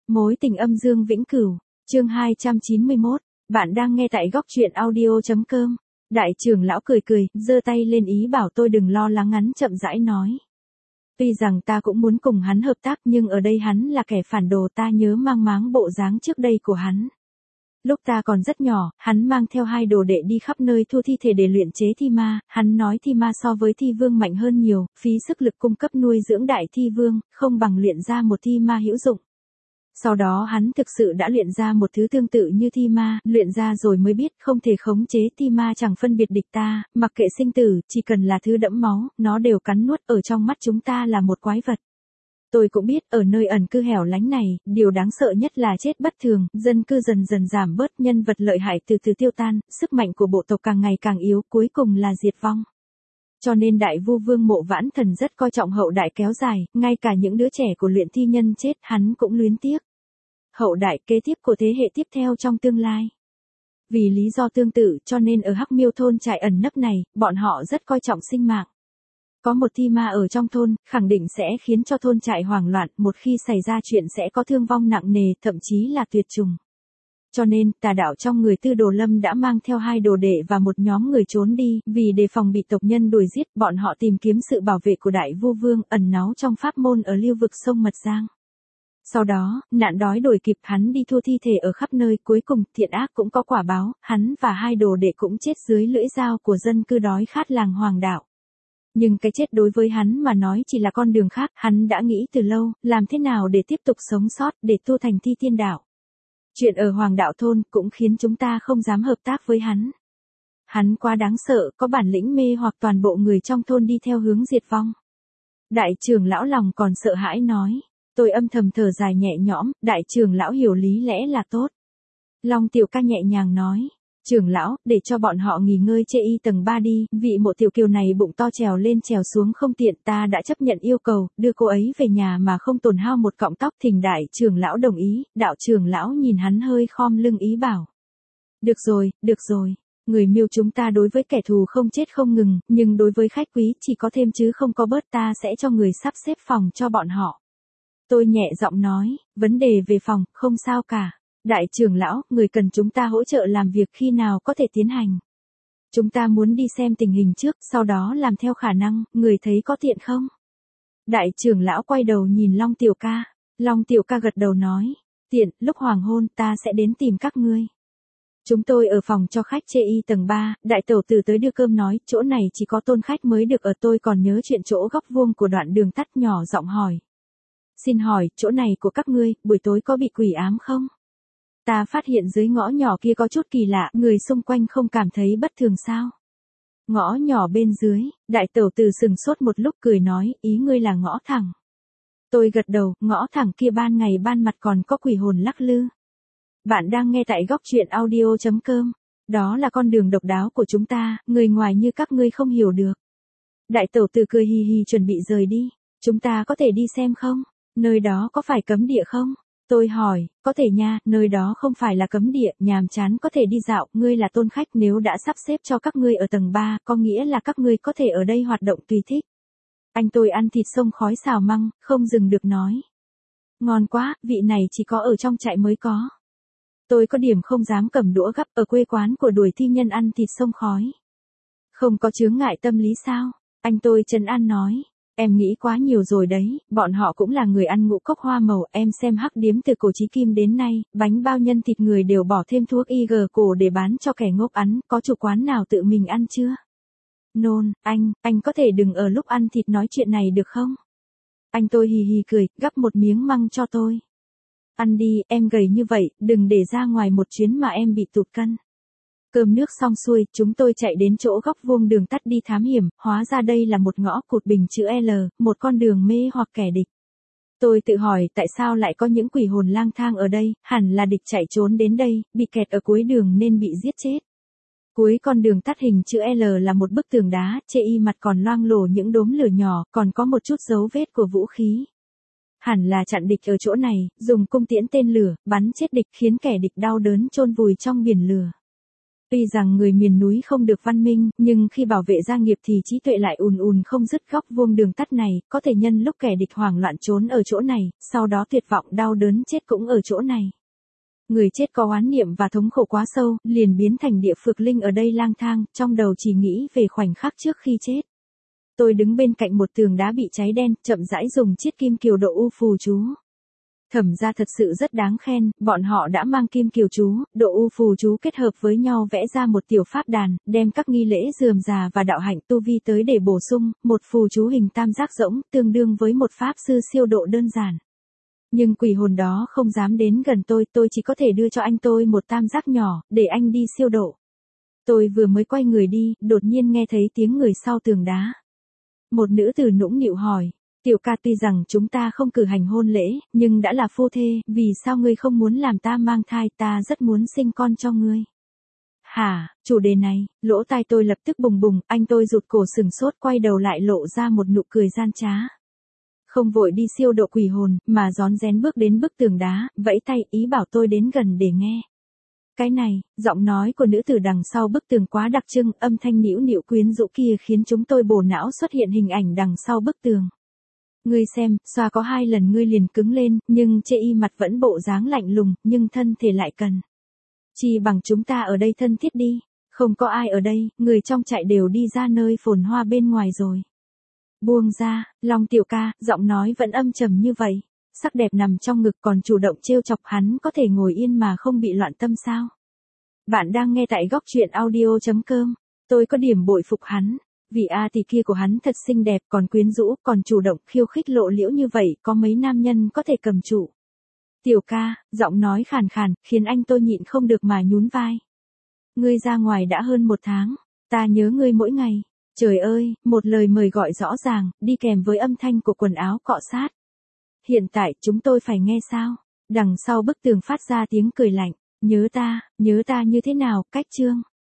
Mối tình âm dương vĩnh cửu, chương 291, bạn đang nghe tại góc truyện audio.com. Đại trưởng lão cười cười, giơ tay lên ý bảo tôi đừng lo lắng, ngắn chậm rãi nói. Tuy rằng ta cũng muốn cùng hắn hợp tác nhưng ở đây hắn là kẻ phản đồ, ta nhớ mang máng bộ dáng trước đây của hắn. Lúc ta còn rất nhỏ, hắn mang theo 2 đồ đệ đi khắp nơi thu thi thể để luyện chế thi ma, hắn nói thi ma so với thi vương mạnh hơn nhiều, phí sức lực cung cấp nuôi dưỡng đại thi vương, không bằng luyện ra một thi ma hữu dụng. Sau đó hắn thực sự đã luyện ra một thứ tương tự như thi ma, luyện ra rồi mới biết không thể khống chế, thi ma chẳng phân biệt địch ta, mặc kệ sinh tử, chỉ cần là thứ đẫm máu, nó đều cắn nuốt, ở trong mắt chúng ta là một quái vật. Tôi cũng biết, ở nơi ẩn cư hẻo lánh này, điều đáng sợ nhất là chết bất thường, dân cư dần dần giảm bớt, nhân vật lợi hại từ từ tiêu tan, sức mạnh của bộ tộc càng ngày càng yếu, cuối cùng là diệt vong. Cho nên Đại Vu Vương Mộ Vãn Thần rất coi trọng hậu đại kéo dài, ngay cả những đứa trẻ của luyện thi nhân chết, hắn cũng luyến tiếc. Hậu đại kế tiếp của thế hệ tiếp theo trong tương lai. Vì lý do tương tự cho nên ở Hắc Miêu thôn trại ẩn nấp này, bọn họ rất coi trọng sinh mạng. Có một thi ma ở trong thôn, khẳng định sẽ khiến cho thôn trại hoảng loạn, một khi xảy ra chuyện sẽ có thương vong nặng nề, thậm chí là tuyệt chủng. Cho nên, tà đạo trong người Tư Đồ Lâm đã mang theo 2 đồ đệ và một nhóm người trốn đi, vì đề phòng bị tộc nhân đuổi giết, bọn họ tìm kiếm sự bảo vệ của Đại Vu Vương, ẩn náu trong pháp môn ở lưu vực sông Mật Giang. Sau đó, nạn đói đuổi kịp hắn đi thua thi thể ở khắp nơi, cuối cùng, thiện ác cũng có quả báo, hắn và 2 đồ đệ cũng chết dưới lưỡi dao của dân cư đói khát làng Hoàng Đạo. Nhưng cái chết đối với hắn mà nói chỉ là con đường khác, hắn đã nghĩ từ lâu, làm thế nào để tiếp tục sống sót, để tu thành thi tiên đạo. Chuyện ở Hoàng Đạo thôn cũng khiến chúng ta không dám hợp tác với hắn. Hắn quá đáng sợ, có bản lĩnh mê hoặc toàn bộ người trong thôn đi theo hướng diệt vong. Đại trưởng lão lòng còn sợ hãi nói. Tôi âm thầm thở dài nhẹ nhõm, đại trưởng lão hiểu lý lẽ là tốt. Long Tiểu Ca nhẹ nhàng nói. Trưởng lão, để cho bọn họ nghỉ ngơi chê y tầng 3 đi, vị Mộ tiểu kiều này bụng to trèo lên trèo xuống không tiện, ta đã chấp nhận yêu cầu, đưa cô ấy về nhà mà không tổn hao một cọng tóc. Thỉnh đại trưởng lão đồng ý, đạo trưởng lão nhìn hắn hơi khom lưng ý bảo. Được rồi, người Miêu chúng ta đối với kẻ thù không chết không ngừng, nhưng đối với khách quý chỉ có thêm chứ không có bớt, ta sẽ cho người sắp xếp phòng cho bọn họ. Tôi nhẹ giọng nói, vấn đề về phòng, không sao cả. Đại trưởng lão, người cần chúng ta hỗ trợ làm việc khi nào có thể tiến hành. Chúng ta muốn đi xem tình hình trước, sau đó làm theo khả năng, người thấy có tiện không? Đại trưởng lão quay đầu nhìn Long Tiểu Ca. Long Tiểu Ca gật đầu nói, tiện, lúc hoàng hôn ta sẽ đến tìm các ngươi. Chúng tôi ở phòng cho khách chê y tầng 3, đại tẩu tử tới đưa cơm nói, chỗ này chỉ có tôn khách mới được ở. Tôi còn nhớ chuyện chỗ góc vuông của đoạn đường tắt, nhỏ giọng hỏi. Xin hỏi, chỗ này của các ngươi, buổi tối có bị quỷ ám không? Ta phát hiện dưới ngõ nhỏ kia có chút kỳ lạ, người xung quanh không cảm thấy bất thường sao? Ngõ nhỏ bên dưới, đại tẩu tử sừng sốt một lúc cười nói, ý ngươi là ngõ thẳng. Tôi gật đầu, ngõ thẳng kia ban ngày ban mặt còn có quỷ hồn lắc lư. Bạn đang nghe tại góc truyện audio.com. Đó là con đường độc đáo của chúng ta, người ngoài như các ngươi không hiểu được. Đại tẩu tử cười hì hì chuẩn bị rời đi. Chúng ta có thể đi xem không? Nơi đó có phải cấm địa không? Tôi hỏi, có thể nha, nơi đó không phải là cấm địa, nhàm chán có thể đi dạo, ngươi là tôn khách, nếu đã sắp xếp cho các ngươi ở tầng 3, có nghĩa là các ngươi có thể ở đây hoạt động tùy thích. Anh tôi ăn thịt sông khói xào măng, không dừng được nói. Ngon quá, vị này chỉ có ở trong trại mới có. Tôi có điểm không dám cầm đũa gắp, ở quê quán của đuổi thi nhân ăn thịt sông khói. Không có chướng ngại tâm lý sao? Anh tôi trấn an nói. Em nghĩ quá nhiều rồi đấy, bọn họ cũng là người ăn ngũ cốc hoa màu, em xem Hắc Điếm từ cổ chí kim đến nay, bánh bao nhân thịt người đều bỏ thêm thuốc IG cổ để bán cho kẻ ngốc ăn, có chủ quán nào tự mình ăn chưa? Nôn, anh có thể đừng ở lúc ăn thịt nói chuyện này được không? Anh tôi hì hì cười, gắp một miếng măng cho tôi. Ăn đi, em gầy như vậy, đừng để ra ngoài một chuyến mà em bị tụt cân. Cơm nước xong xuôi, chúng tôi chạy đến chỗ góc vuông đường tắt đi thám hiểm, hóa ra đây là một ngõ cụt bình chữ L, một con đường mê hoặc kẻ địch. Tôi tự hỏi tại sao lại có những quỷ hồn lang thang ở đây, hẳn là địch chạy trốn đến đây, bị kẹt ở cuối đường nên bị giết chết. Cuối con đường tắt hình chữ L là một bức tường đá, chê y mặt còn loang lổ những đốm lửa nhỏ, còn có một chút dấu vết của vũ khí. Hẳn là chặn địch ở chỗ này, dùng cung tiễn tên lửa, bắn chết địch khiến kẻ địch đau đớn chôn vùi trong biển lửa. Tuy rằng người miền núi không được văn minh, nhưng khi bảo vệ gia nghiệp thì trí tuệ lại ùn ùn không dứt. Góc vuông đường tắt này, có thể nhân lúc kẻ địch hoảng loạn trốn ở chỗ này, sau đó tuyệt vọng đau đớn chết cũng ở chỗ này. Người chết có oán niệm và thống khổ quá sâu, liền biến thành địa phược linh ở đây lang thang, trong đầu chỉ nghĩ về khoảnh khắc trước khi chết. Tôi đứng bên cạnh một tường đá bị cháy đen, chậm rãi dùng chiết kim kiều độ u phù chú. Thẩm gia thật sự rất đáng khen, bọn họ đã mang kim kiều chú, độ u phù chú kết hợp với nhau vẽ ra một tiểu pháp đàn, đem các nghi lễ rườm rà và đạo hạnh tu vi tới để bổ sung, một phù chú hình tam giác rỗng, tương đương với một pháp sư siêu độ đơn giản. Nhưng quỷ hồn đó không dám đến gần tôi chỉ có thể đưa cho anh tôi một tam giác nhỏ, để anh đi siêu độ. Tôi vừa mới quay người đi, đột nhiên nghe thấy tiếng người sau tường đá. Một nữ tử nũng nịu hỏi, tiểu ca, tuy rằng chúng ta không cử hành hôn lễ, nhưng đã là phu thê, vì sao ngươi không muốn làm ta mang thai, ta rất muốn sinh con cho ngươi. Hả, chủ đề này, lỗ tai tôi lập tức bùng bùng, anh tôi rụt cổ sừng sốt quay đầu lại lộ ra một nụ cười gian trá. Không vội đi siêu độ quỷ hồn, mà rón rén bước đến bức tường đá, vẫy tay ý bảo tôi đến gần để nghe. Cái này, giọng nói của nữ tử đằng sau bức tường quá đặc trưng, âm thanh nĩu nịu quyến rũ kia khiến chúng tôi bổ não xuất hiện hình ảnh đằng sau bức tường. Ngươi xem, xoa có 2 lần ngươi liền cứng lên, nhưng chê y mặt vẫn bộ dáng lạnh lùng, nhưng thân thể lại cần. Chi bằng chúng ta ở đây thân thiết đi, không có ai ở đây, người trong trại đều đi ra nơi phồn hoa bên ngoài rồi. Buông ra, Long tiểu ca, giọng nói vẫn âm trầm như vậy. Sắc đẹp nằm trong ngực còn chủ động trêu chọc hắn có thể ngồi yên mà không bị loạn tâm sao? Bạn đang nghe tại góc truyện audio.com. Tôi có điểm bội phục hắn. Vì tỷ kia của hắn thật xinh đẹp, còn quyến rũ, còn chủ động khiêu khích lộ liễu như vậy, có mấy nam nhân có thể cầm trụ. Tiểu ca, giọng nói khàn khàn, khiến anh tôi nhịn không được mà nhún vai. Ngươi ra ngoài đã hơn 1 tháng, ta nhớ ngươi mỗi ngày. Trời ơi, một lời mời gọi rõ ràng, đi kèm với âm thanh của quần áo cọ sát. Hiện tại chúng tôi phải nghe sao? Đằng sau bức tường phát ra tiếng cười lạnh. Nhớ ta như thế nào, cách chương.